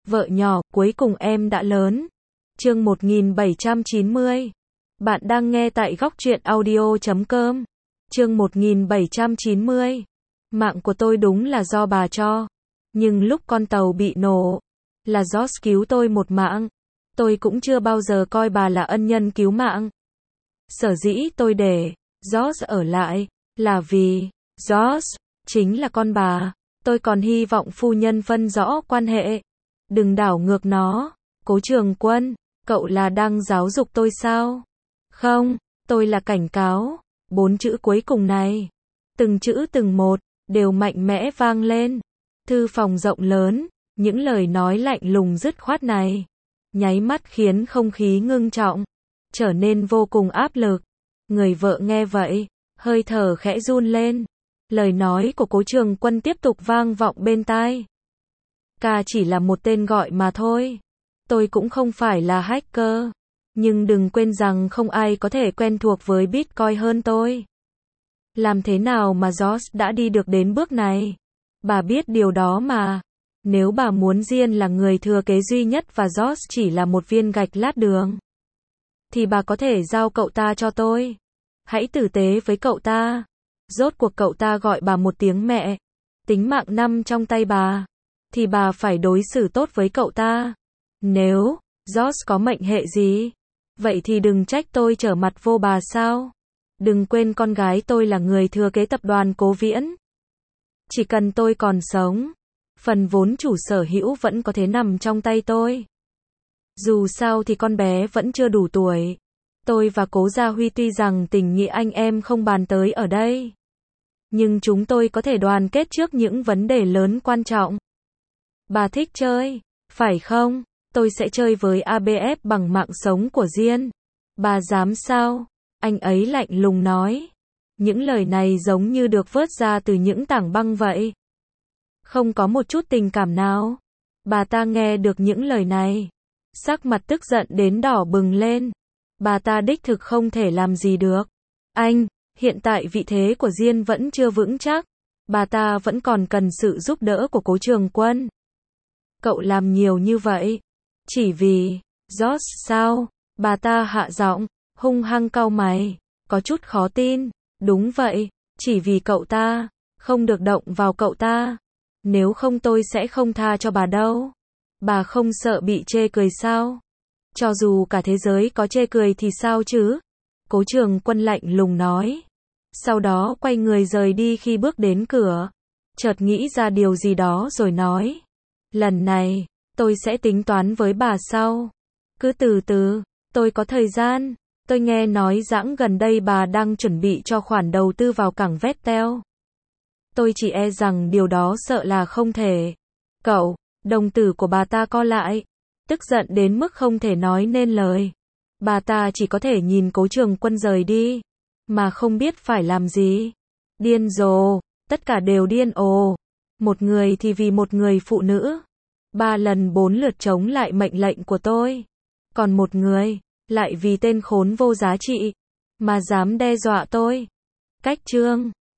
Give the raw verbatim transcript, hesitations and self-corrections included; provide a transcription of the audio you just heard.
Vợ nhỏ, cuối cùng em đã lớn. Chương một nghìn bảy trăm chín mươi. Bạn đang nghe tại góc truyện audio chấm com. Chương một nghìn bảy trăm chín mươi. Mạng của tôi đúng là do bà cho. Nhưng lúc con tàu bị nổ, là George cứu tôi một mạng. Tôi cũng chưa bao giờ coi bà là ân nhân cứu mạng. Sở dĩ tôi để George ở lại, là vì George chính là con bà. Tôi còn hy vọng phu nhân phân rõ quan hệ. Đừng đảo ngược nó. Cố Trường Quân, cậu là đang giáo dục tôi sao? Không, tôi là cảnh cáo. Bốn chữ cuối cùng này, từng chữ từng một, đều mạnh mẽ vang lên. Thư phòng rộng lớn, những lời nói lạnh lùng dứt khoát này, nháy mắt khiến không khí ngưng trọng, trở nên vô cùng áp lực. Người vợ nghe vậy, hơi thở khẽ run lên. Lời nói của Cố Trường Quân tiếp tục vang vọng bên tai. Ca chỉ là một tên gọi mà thôi. Tôi cũng không phải là hacker. Nhưng đừng quên rằng không ai có thể quen thuộc với Bitcoin hơn tôi. Làm thế nào mà George đã đi được đến bước này? Bà biết điều đó mà. Nếu bà muốn Diên là người thừa kế duy nhất và George chỉ là một viên gạch lát đường, thì bà có thể giao cậu ta cho tôi. Hãy tử tế với cậu ta. Rốt cuộc cậu ta gọi bà một tiếng mẹ. Tính mạng nằm trong tay bà, thì bà phải đối xử tốt với cậu ta. Nếu George có mệnh hệ gì, vậy thì đừng trách tôi trở mặt vô bà sao. Đừng quên con gái tôi là người thừa kế tập đoàn Cố Viễn. Chỉ cần tôi còn sống, phần vốn chủ sở hữu vẫn có thể nằm trong tay tôi. Dù sao thì con bé vẫn chưa đủ tuổi. Tôi và Cố Gia Huy tuy rằng tình nghĩa anh em không bàn tới ở đây, nhưng chúng tôi có thể đoàn kết trước những vấn đề lớn quan trọng. Bà thích chơi, phải không? Tôi sẽ chơi với a bê ép bằng mạng sống của Diên. Bà dám sao? Anh ấy lạnh lùng nói. Những lời này giống như được vớt ra từ những tảng băng vậy. Không có một chút tình cảm nào. Bà ta nghe được những lời này, sắc mặt tức giận đến đỏ bừng lên. Bà ta đích thực không thể làm gì được. Anh, hiện tại vị thế của Diên vẫn chưa vững chắc. Bà ta vẫn còn cần sự giúp đỡ của Cố Trường Quân. Cậu làm nhiều như vậy chỉ vì George sao? Bà ta hạ giọng, hung hăng cau mày, có chút khó tin. Đúng vậy, chỉ vì cậu ta. Không được động vào cậu ta. Nếu không tôi sẽ không tha cho bà đâu. Bà không sợ bị chê cười sao? Cho dù cả thế giới có chê cười thì sao chứ? Cố Trường Quân lạnh lùng nói. Sau đó quay người rời đi. Khi bước đến cửa, chợt nghĩ ra điều gì đó rồi nói. Lần này, tôi sẽ tính toán với bà sau. Cứ từ từ, tôi có thời gian. Tôi nghe nói rằng gần đây bà đang chuẩn bị cho khoản đầu tư vào cảng Vettel. Tôi chỉ e rằng điều đó sợ là không thể. Cậu, đồng tử của bà ta co lại, tức giận đến mức không thể nói nên lời. Bà ta chỉ có thể nhìn Cố Trường Quân rời đi, mà không biết phải làm gì. Điên rồ, tất cả đều điên ồ. Một người thì vì một người phụ nữ, ba lần bốn lượt chống lại mệnh lệnh của tôi. Còn một người, lại vì tên khốn vô giá trị, mà dám đe dọa tôi. Cách chương